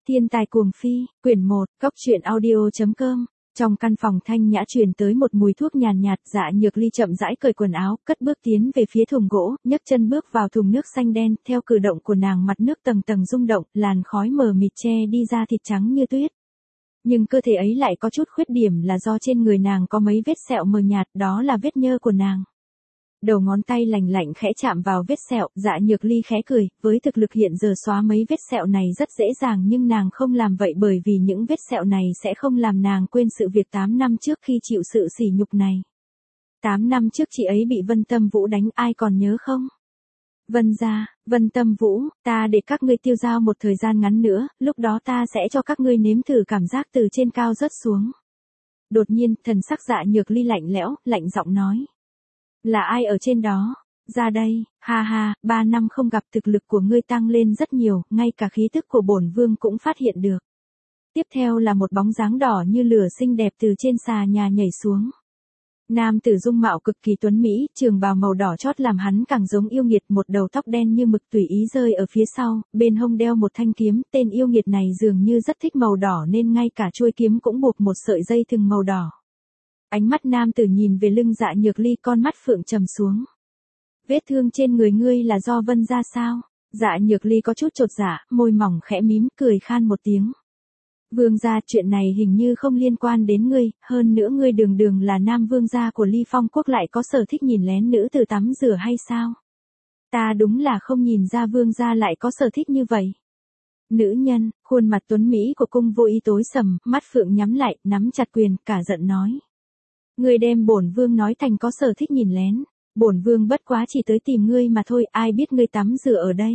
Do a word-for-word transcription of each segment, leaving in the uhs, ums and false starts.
Thiên tài cuồng phi, quyển một, góc truyện audio chấm com. Trong căn phòng thanh nhã truyền tới một mùi thuốc nhàn nhạt, Dạ Nhược Ly chậm rãi cởi quần áo, cất bước tiến về phía thùng gỗ, nhấc chân bước vào thùng nước xanh đen, theo cử động của nàng mặt nước tầng tầng rung động, làn khói mờ mịt che đi da thịt trắng như tuyết. Nhưng cơ thể ấy lại có chút khuyết điểm là do trên người nàng có mấy vết sẹo mờ nhạt, đó là vết nhơ của nàng. Đầu ngón tay lành lạnh khẽ chạm vào vết sẹo, Dạ Nhược Ly khẽ cười, với thực lực hiện giờ xóa mấy vết sẹo này rất dễ dàng nhưng nàng không làm vậy bởi vì những vết sẹo này sẽ không làm nàng quên sự việc tám năm trước khi chịu sự sỉ nhục này. tám năm trước chị ấy bị Vân Tâm Vũ đánh, ai còn nhớ không? Vân gia, Vân Tâm Vũ, ta để các ngươi tiêu dao một thời gian ngắn nữa, lúc đó ta sẽ cho các ngươi nếm thử cảm giác từ trên cao rớt xuống. Đột nhiên, thần sắc Dạ Nhược Ly lạnh lẽo, lạnh giọng nói. Là ai ở trên đó? Ra đây, ha ha, ba năm không gặp thực lực của ngươi tăng lên rất nhiều, ngay cả khí tức của bổn vương cũng phát hiện được. Tiếp theo là một bóng dáng đỏ như lửa xinh đẹp từ trên xà nhà nhảy xuống. Nam tử dung mạo cực kỳ tuấn mỹ, trường bào màu đỏ chót làm hắn càng giống yêu nghiệt, một đầu tóc đen như mực tùy ý rơi ở phía sau, bên hông đeo một thanh kiếm, tên yêu nghiệt này dường như rất thích màu đỏ nên ngay cả chuôi kiếm cũng buộc một sợi dây thừng màu đỏ. Ánh mắt nam tử nhìn về lưng Dạ Nhược Ly, con mắt phượng trầm xuống. Vết thương trên người ngươi là do Vân gia sao? Dạ Nhược Ly có chút chột dạ, môi mỏng khẽ mím, cười khan một tiếng. Vương gia, chuyện này hình như không liên quan đến ngươi, hơn nữa ngươi đường đường là nam vương gia của Ly Phong quốc lại có sở thích nhìn lén nữ tử tắm rửa hay sao? Ta đúng là không nhìn ra vương gia lại có sở thích như vậy. Nữ nhân, khuôn mặt tuấn mỹ của Cung Vô Y tối sầm, mắt phượng nhắm lại, nắm chặt quyền, cả giận nói. Ngươi đem bổn vương nói thành có sở thích nhìn lén, bổn vương bất quá chỉ tới tìm ngươi mà thôi, ai biết ngươi tắm rửa ở đây.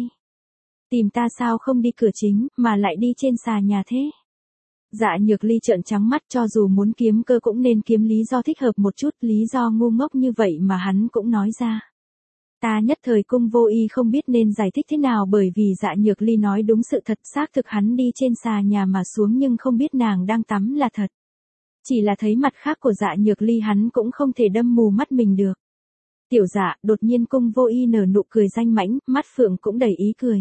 Tìm ta sao không đi cửa chính, mà lại đi trên xà nhà thế? Dạ Nhược Ly trợn trắng mắt, cho dù muốn kiếm cơ cũng nên kiếm lý do thích hợp một chút, lý do ngu ngốc như vậy mà hắn cũng nói ra. Ta nhất thời Cung Vô Y không biết nên giải thích thế nào bởi vì Dạ Nhược Ly nói đúng sự thật, xác thực hắn đi trên xà nhà mà xuống nhưng không biết nàng đang tắm là thật. Chỉ là thấy mặt khác của Dạ Nhược Ly hắn cũng không thể đâm mù mắt mình được. Tiểu Dạ, đột nhiên Cung Vô Y nở nụ cười danh mãnh, mắt phượng cũng đầy ý cười.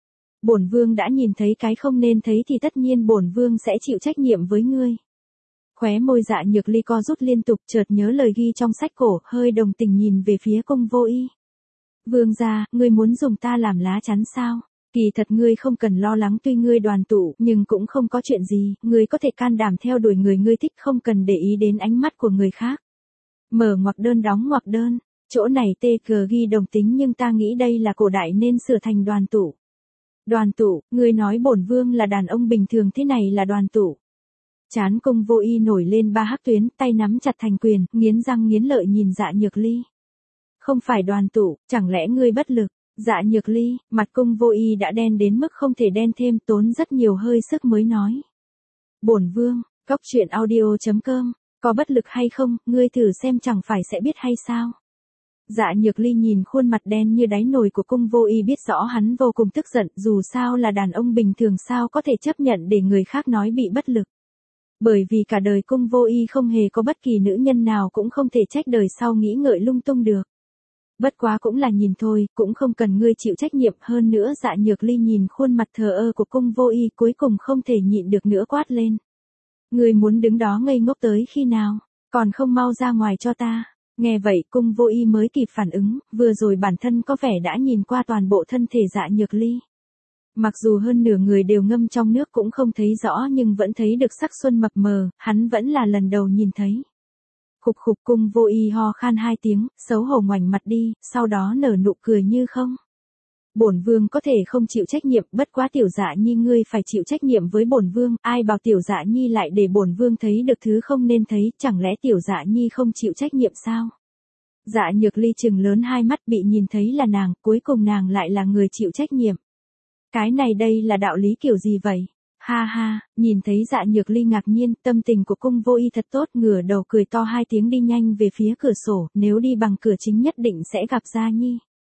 Bổn vương đã nhìn thấy cái không nên thấy thì tất nhiên bổn vương sẽ chịu trách nhiệm với ngươi. Khóe môi Dạ Nhược Ly co rút liên tục, chợt nhớ lời ghi trong sách cổ, hơi đồng tình nhìn về phía Cung Vô Y. Vương gia, ngươi muốn dùng ta làm lá chắn sao? Kỳ thật ngươi không cần lo lắng, tuy ngươi đoàn tụ, nhưng cũng không có chuyện gì, ngươi có thể can đảm theo đuổi người ngươi thích, không cần để ý đến ánh mắt của người khác. Mở ngoặc đơn đóng ngoặc đơn, chỗ này tê cờ ghi đồng tính nhưng ta nghĩ đây là cổ đại nên sửa thành đoàn tụ. Đoàn tụ, ngươi nói bổn vương là đàn ông bình thường thế này là đoàn tụ. Trán Cung Vô Y nổi lên ba hắc tuyến, tay nắm chặt thành quyền, nghiến răng nghiến lợi nhìn Dạ Nhược Ly. Không phải đoàn tụ, chẳng lẽ ngươi bất lực? Dạ Nhược Ly, mặt Cung Vô Y đã đen đến mức không thể đen thêm, tốn rất nhiều hơi sức mới nói. Bổn vương, góc truyện audio chấm com, có bất lực hay không, ngươi thử xem chẳng phải sẽ biết hay sao? Dạ Nhược Ly nhìn khuôn mặt đen như đáy nồi của Cung Vô Y biết rõ hắn vô cùng tức giận, dù sao là đàn ông bình thường sao có thể chấp nhận để người khác nói bị bất lực. Bởi vì cả đời Cung Vô Y không hề có bất kỳ nữ nhân nào cũng không thể trách đời sau nghĩ ngợi lung tung được. Bất quá cũng là nhìn thôi, cũng không cần ngươi chịu trách nhiệm, hơn nữa Dạ Nhược Ly nhìn khuôn mặt thờ ơ của Cung Vô Y cuối cùng không thể nhịn được nữa quát lên. Ngươi muốn đứng đó ngây ngốc tới khi nào, còn không mau ra ngoài cho ta. Nghe vậy Cung Vô Y mới kịp phản ứng, vừa rồi bản thân có vẻ đã nhìn qua toàn bộ thân thể Dạ Nhược Ly. Mặc dù hơn nửa người đều ngâm trong nước cũng không thấy rõ nhưng vẫn thấy được sắc xuân mập mờ, hắn vẫn là lần đầu nhìn thấy. Khục khục, Cung Vô Y ho khan hai tiếng, xấu hổ ngoảnh mặt đi, sau đó nở nụ cười như không. Bổn vương có thể không chịu trách nhiệm, bất quá Tiểu Dạ Nhi ngươi phải chịu trách nhiệm với bổn vương, ai bảo Tiểu Dạ Nhi lại để bổn vương thấy được thứ không nên thấy, chẳng lẽ Tiểu Dạ Nhi không chịu trách nhiệm sao? Dạ Nhược Ly trừng lớn hai mắt, bị nhìn thấy là nàng, cuối cùng nàng lại là người chịu trách nhiệm. Cái này đây là đạo lý kiểu gì vậy? Ha ha, nhìn thấy Dạ Nhược Ly ngạc nhiên, tâm tình của Cung Vô Y thật tốt, ngửa đầu cười to hai tiếng đi nhanh về phía cửa sổ, nếu đi bằng cửa chính nhất định sẽ gặp Gia Nhi.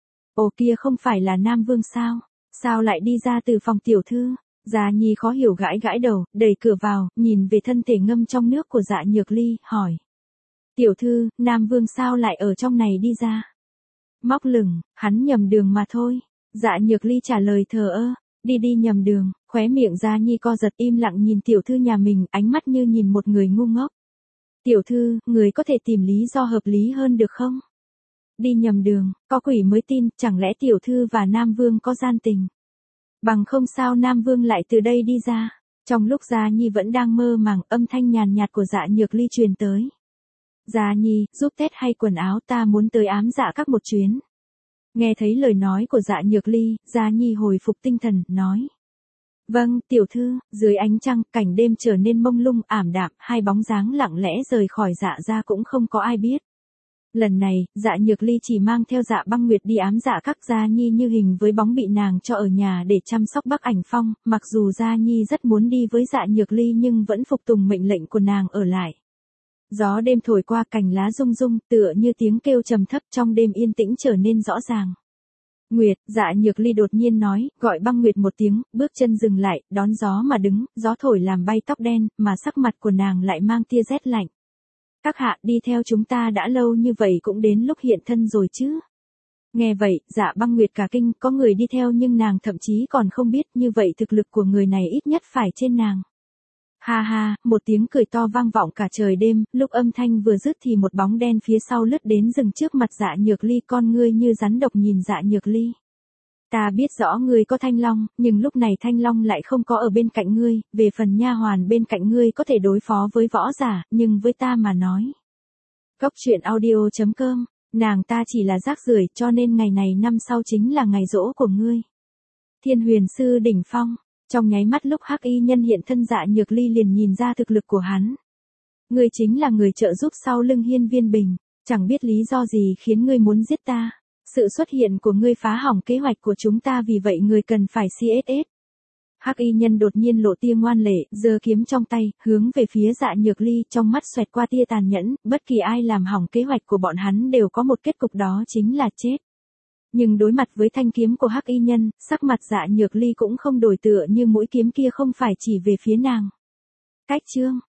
Ồ kia không phải là Nam Vương sao? Sao lại đi ra từ phòng tiểu thư? Gia Nhi khó hiểu gãi gãi đầu, đẩy cửa vào, nhìn về thân thể ngâm trong nước của Dạ Nhược Ly, hỏi. Tiểu thư, Nam Vương sao lại ở trong này đi ra? Móc lửng, hắn nhầm đường mà thôi. Dạ Nhược Ly trả lời thờ ơ. Đi đi nhầm đường, khóe miệng Gia Nhi co giật im lặng nhìn tiểu thư nhà mình, ánh mắt như nhìn một người ngu ngốc. Tiểu thư, người có thể tìm lý do hợp lý hơn được không? Đi nhầm đường, có quỷ mới tin, chẳng lẽ tiểu thư và Nam Vương có gian tình? Bằng không sao Nam Vương lại từ đây đi ra? Trong lúc Gia Nhi vẫn đang mơ màng, âm thanh nhàn nhạt của Dạ Nhược Ly truyền tới. Gia Nhi, giúp tét hay quần áo, ta muốn tới ám dạ các một chuyến. Nghe thấy lời nói của Dạ Nhược Ly, Gia Nhi hồi phục tinh thần, nói. Vâng, tiểu thư. Dưới ánh trăng, cảnh đêm trở nên mông lung, ảm đạm, hai bóng dáng lặng lẽ rời khỏi Dạ gia cũng không có ai biết. Lần này, Dạ Nhược Ly chỉ mang theo Dạ Băng Nguyệt đi ám dạ các. Gia Nhi như hình với bóng bị nàng cho ở nhà để chăm sóc Bắc Ảnh Phong, mặc dù Gia Nhi rất muốn đi với Dạ Nhược Ly nhưng vẫn phục tùng mệnh lệnh của nàng ở lại. Gió đêm thổi qua, cành lá rung rung, tựa như tiếng kêu trầm thấp trong đêm yên tĩnh trở nên rõ ràng. Nguyệt, Dạ Nhược Ly đột nhiên nói, gọi Băng Nguyệt một tiếng, bước chân dừng lại, đón gió mà đứng, gió thổi làm bay tóc đen, mà sắc mặt của nàng lại mang tia rét lạnh. Các hạ, đi theo chúng ta đã lâu như vậy cũng đến lúc hiện thân rồi chứ. Nghe vậy, Dạ Băng Nguyệt cả kinh, có người đi theo nhưng nàng thậm chí còn không biết, như vậy thực lực của người này ít nhất phải trên nàng. Ha ha, một tiếng cười to vang vọng cả trời đêm, lúc âm thanh vừa dứt thì một bóng đen phía sau lướt đến dừng trước mặt Dạ Nhược Ly, con ngươi như rắn độc nhìn Dạ Nhược Ly. Ta biết rõ ngươi có Thanh Long, nhưng lúc này Thanh Long lại không có ở bên cạnh ngươi, về phần nha hoàn bên cạnh ngươi có thể đối phó với võ giả, nhưng với ta mà nói. Cốc truyện audio chấm com, nàng ta chỉ là rác rưởi, cho nên ngày này năm sau chính là ngày giỗ của ngươi. Thiên Huyền Sư đỉnh phong. Trong nháy mắt lúc Hắc Y Nhân hiện thân, Dạ Nhược Ly liền nhìn ra thực lực của hắn. Ngươi chính là người trợ giúp sau lưng Hiên Viên Bình, chẳng biết lý do gì khiến ngươi muốn giết ta. Sự xuất hiện của ngươi phá hỏng kế hoạch của chúng ta, vì vậy ngươi cần phải xê ét ét. Hắc Y Nhân đột nhiên lộ tia ngoan lệ, giơ kiếm trong tay, hướng về phía Dạ Nhược Ly, trong mắt xoẹt qua tia tàn nhẫn, bất kỳ ai làm hỏng kế hoạch của bọn hắn đều có một kết cục, đó chính là chết. Nhưng đối mặt với thanh kiếm của Hắc Y Nhân, sắc mặt Dạ Nhược Ly cũng không đổi, tựa như mũi kiếm kia không phải chỉ về phía nàng. Cách chương